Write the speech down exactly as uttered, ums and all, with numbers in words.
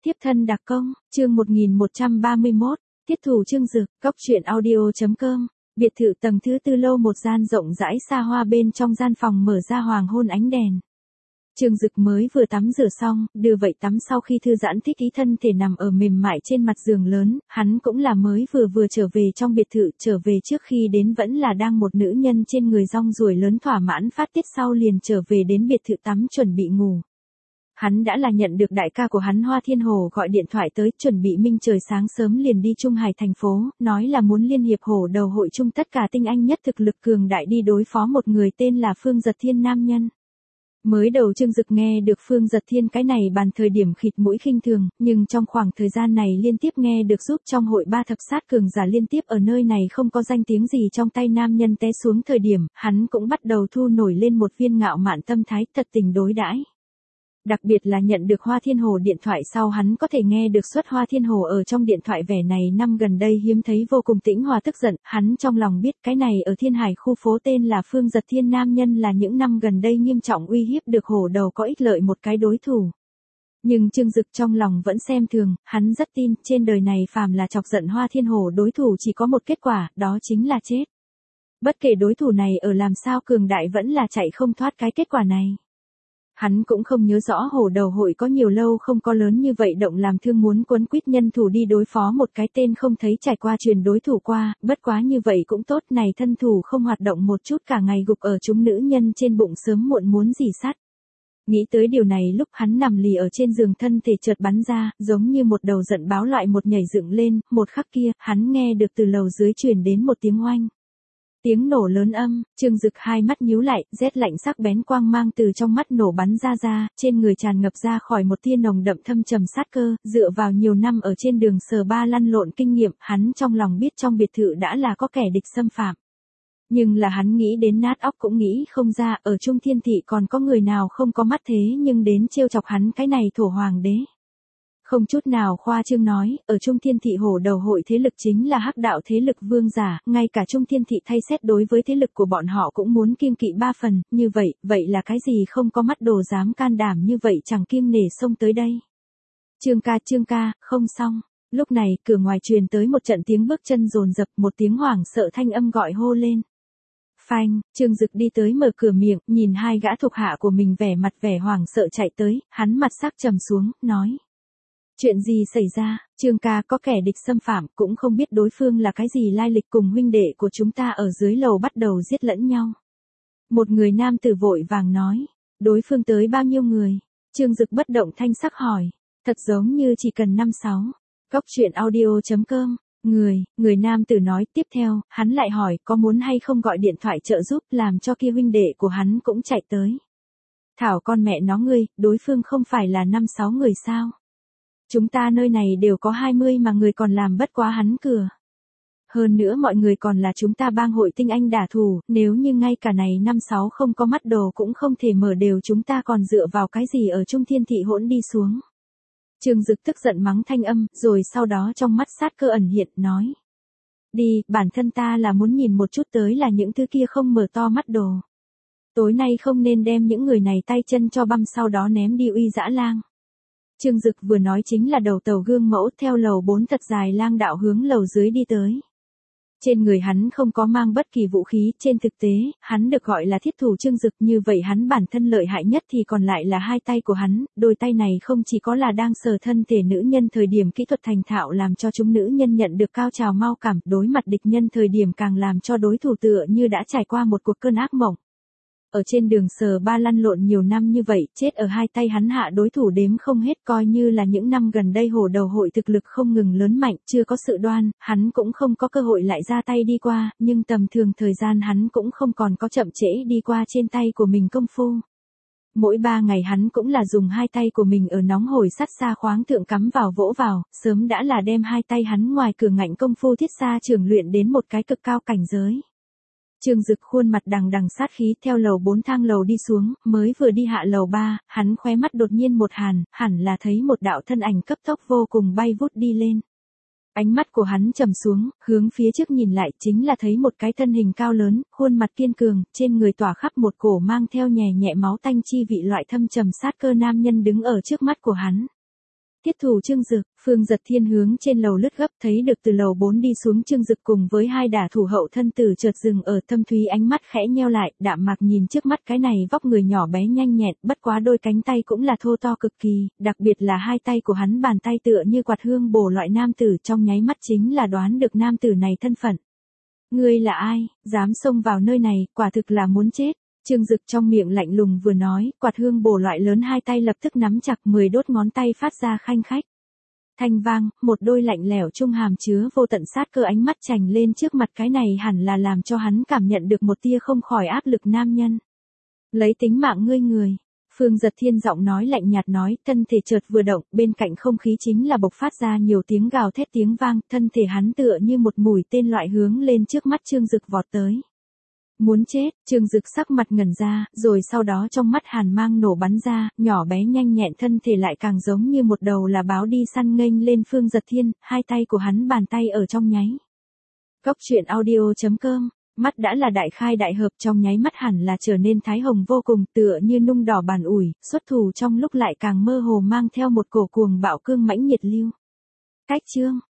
Tiếp thân đặc công, chương một nghìn một trăm ba mươi mốt, tiết thủ Trương Dực, cóc truyện audio chấm com, biệt thự tầng thứ tư lô một gian rộng rãi xa hoa bên trong gian phòng mở ra hoàng hôn ánh đèn. Trương Dực mới vừa tắm rửa xong, đưa vậy tắm sau khi thư giãn thích ý thân thể nằm ở mềm mại trên mặt giường lớn, hắn cũng là mới vừa vừa trở về trong biệt thự, trở về trước khi đến vẫn là đang một nữ nhân trên người rong ruổi lớn thỏa mãn phát tiết sau liền trở về đến biệt thự tắm chuẩn bị ngủ. Hắn đã là nhận được đại ca của hắn Hoa Thiên Hồ gọi điện thoại tới, chuẩn bị minh trời sáng sớm liền đi Trung Hải thành phố, nói là muốn liên hiệp hổ đầu hội chung tất cả tinh anh nhất thực lực cường đại đi đối phó một người tên là Phương Giật Thiên nam nhân. Mới đầu Trương Dực nghe được Phương Giật Thiên cái này bàn thời điểm khịt mũi khinh thường, nhưng trong khoảng thời gian này liên tiếp nghe được giúp trong hội ba thập sát cường giả liên tiếp ở nơi này không có danh tiếng gì trong tay nam nhân té xuống thời điểm, hắn cũng bắt đầu thu nổi lên một viên ngạo mạn tâm thái thật tình đối đãi. Đặc biệt là nhận được Hoa Thiên Hồ điện thoại sau hắn có thể nghe được suất Hoa Thiên Hồ ở trong điện thoại vẻ này năm gần đây hiếm thấy vô cùng tĩnh hòa tức giận, hắn trong lòng biết cái này ở Thiên Hải khu phố tên là Phương Giật Thiên nam nhân là những năm gần đây nghiêm trọng uy hiếp được hổ đầu có ích lợi một cái đối thủ. Nhưng Trương Dực trong lòng vẫn xem thường, hắn rất tin trên đời này phàm là chọc giận Hoa Thiên Hồ đối thủ chỉ có một kết quả, đó chính là chết. Bất kể đối thủ này ở làm sao cường đại vẫn là chạy không thoát cái kết quả này. Hắn cũng không nhớ rõ hổ đầu hội có nhiều lâu không có lớn như vậy động làm thương muốn quấn quýt nhân thủ đi đối phó một cái tên không thấy trải qua truyền đối thủ qua, bất quá như vậy cũng tốt này thân thủ không hoạt động một chút cả ngày gục ở chúng nữ nhân trên bụng sớm muộn muốn gì sát. Nghĩ tới điều này lúc hắn nằm lì ở trên giường thân thể chợt bắn ra, giống như một đầu giận báo loại một nhảy dựng lên, một khắc kia, hắn nghe được từ lầu dưới truyền đến một tiếng oanh. Tiếng nổ lớn âm, Trương Dực hai mắt nhíu lại, rét lạnh sắc bén quang mang từ trong mắt nổ bắn ra ra, trên người tràn ngập ra khỏi một tia nồng đậm thâm trầm sát cơ, dựa vào nhiều năm ở trên đường sờ ba lăn lộn kinh nghiệm, hắn trong lòng biết trong biệt thự đã là có kẻ địch xâm phạm. Nhưng là hắn nghĩ đến nát óc cũng nghĩ không ra, ở Trung Thiên Thị còn có người nào không có mắt thế nhưng đến trêu chọc hắn cái này thổ hoàng đế. Không chút nào khoa trương nói, ở Trung Thiên Thị hổ đầu hội thế lực chính là hắc đạo thế lực vương giả, ngay cả Trung Thiên Thị thay xét đối với thế lực của bọn họ cũng muốn kiêng kỵ ba phần, như vậy, vậy là cái gì không có mắt đồ dám can đảm như vậy chẳng kiêng nể xông tới đây. Trương ca Trương ca, không xong. Lúc này, cửa ngoài truyền tới một trận tiếng bước chân dồn dập, một tiếng hoảng sợ thanh âm gọi hô lên. Phanh, Trương Dực đi tới mở cửa miệng, nhìn hai gã thuộc hạ của mình vẻ mặt vẻ hoảng sợ chạy tới, hắn mặt sắc trầm xuống, nói. Chuyện gì xảy ra, Trương ca có kẻ địch xâm phạm, cũng không biết đối phương là cái gì lai lịch cùng huynh đệ của chúng ta ở dưới lầu bắt đầu giết lẫn nhau. Một người nam tử vội vàng nói, đối phương tới bao nhiêu người, Trương Dực bất động thanh sắc hỏi, thật giống như chỉ cần năm sáu, cóc truyện audio chấm com, người, người nam tử nói tiếp theo, hắn lại hỏi có muốn hay không gọi điện thoại trợ giúp làm cho kia huynh đệ của hắn cũng chạy tới. Thảo con mẹ nó ngươi, đối phương không phải là năm sáu người sao? Chúng ta nơi này đều có hai mươi mà người còn làm bất quá hắn cửa. Hơn nữa mọi người còn là chúng ta bang hội tinh anh đả thủ, nếu như ngay cả này năm sáu không có mắt đồ cũng không thể mở đều chúng ta còn dựa vào cái gì ở Trung Thiên Thị hỗn đi xuống. Trương Dực tức giận mắng thanh âm, rồi sau đó trong mắt sát cơ ẩn hiện, nói. Đi, bản thân ta là muốn nhìn một chút tới là những thứ kia không mở to mắt đồ. Tối nay không nên đem những người này tay chân cho băm sau đó ném đi uy dã lang. Trương Dực vừa nói chính là đầu tàu gương mẫu theo lầu bốn thật dài lang đạo hướng lầu dưới đi tới. Trên người hắn không có mang bất kỳ vũ khí, trên thực tế, hắn được gọi là thiết thủ Trương Dực, như vậy hắn bản thân lợi hại nhất thì còn lại là hai tay của hắn, đôi tay này không chỉ có là đang sờ thân thể nữ nhân thời điểm kỹ thuật thành thạo làm cho chúng nữ nhân nhận được cao trào mau cảm, đối mặt địch nhân thời điểm càng làm cho đối thủ tựa như đã trải qua một cuộc cơn ác mộng. Ở trên đường sờ ba lăn lộn nhiều năm như vậy, chết ở hai tay hắn hạ đối thủ đếm không hết coi như là những năm gần đây hổ đầu hội thực lực không ngừng lớn mạnh, chưa có sự đoan, hắn cũng không có cơ hội lại ra tay đi qua, nhưng tầm thường thời gian hắn cũng không còn có chậm trễ đi qua trên tay của mình công phu. Mỗi ba ngày hắn cũng là dùng hai tay của mình ở nóng hổi sắt xa khoáng thượng cắm vào vỗ vào, sớm đã là đem hai tay hắn ngoài cửa ngạnh công phu thiết xa trường luyện đến một cái cực cao cảnh giới. Trương Dực khuôn mặt đằng đằng sát khí theo lầu bốn thang lầu đi xuống, mới vừa đi hạ lầu ba, hắn khóe mắt đột nhiên một hàn, hẳn là thấy một đạo thân ảnh cấp tốc vô cùng bay vút đi lên. Ánh mắt của hắn trầm xuống, hướng phía trước nhìn lại chính là thấy một cái thân hình cao lớn, khuôn mặt kiên cường, trên người tỏa khắp một cổ mang theo nhè nhẹ máu tanh chi vị loại thâm trầm sát cơ nam nhân đứng ở trước mắt của hắn. Thiết thủ Trương Dực, Phương Giật Thiên hướng trên lầu lướt gấp thấy được từ lầu bốn đi xuống Trương Dực cùng với hai đả thủ hậu thân tử chợt dừng ở Thâm Thúy ánh mắt khẽ nheo lại, đạm mạc nhìn trước mắt cái này vóc người nhỏ bé nhanh nhẹn, bất quá đôi cánh tay cũng là thô to cực kỳ, đặc biệt là hai tay của hắn bàn tay tựa như quạt hương bổ loại nam tử trong nháy mắt chính là đoán được nam tử này thân phận. Ngươi là ai, dám xông vào nơi này, quả thực là muốn chết. Trương Dực trong miệng lạnh lùng vừa nói, quạt hương bổ loại lớn hai tay lập tức nắm chặt mười đốt ngón tay phát ra khanh khách. Thanh vang, một đôi lạnh lẽo trung hàm chứa vô tận sát cơ ánh mắt chành lên trước mặt cái này hẳn là làm cho hắn cảm nhận được một tia không khỏi áp lực nam nhân. Lấy tính mạng ngươi người. Phương Giật Thiên giọng nói lạnh nhạt nói, thân thể chợt vừa động, bên cạnh không khí chính là bộc phát ra nhiều tiếng gào thét tiếng vang, thân thể hắn tựa như một mũi tên loại hướng lên trước mắt Trương Dực vọt tới. Muốn chết, Trương Dực sắc mặt ngẩn ra, rồi sau đó trong mắt hàn mang nổ bắn ra, nhỏ bé nhanh nhẹn thân thể lại càng giống như một đầu là báo đi săn nghênh lên Phương Giật Thiên, hai tay của hắn bàn tay ở trong nháy. Góc truyện audio chấm com, mắt đã là đại khai đại hợp trong nháy mắt hẳn là trở nên thái hồng vô cùng tựa như nung đỏ bàn ủi, xuất thủ trong lúc lại càng mơ hồ mang theo một cổ cuồng bạo cương mãnh nhiệt lưu. Cách chương.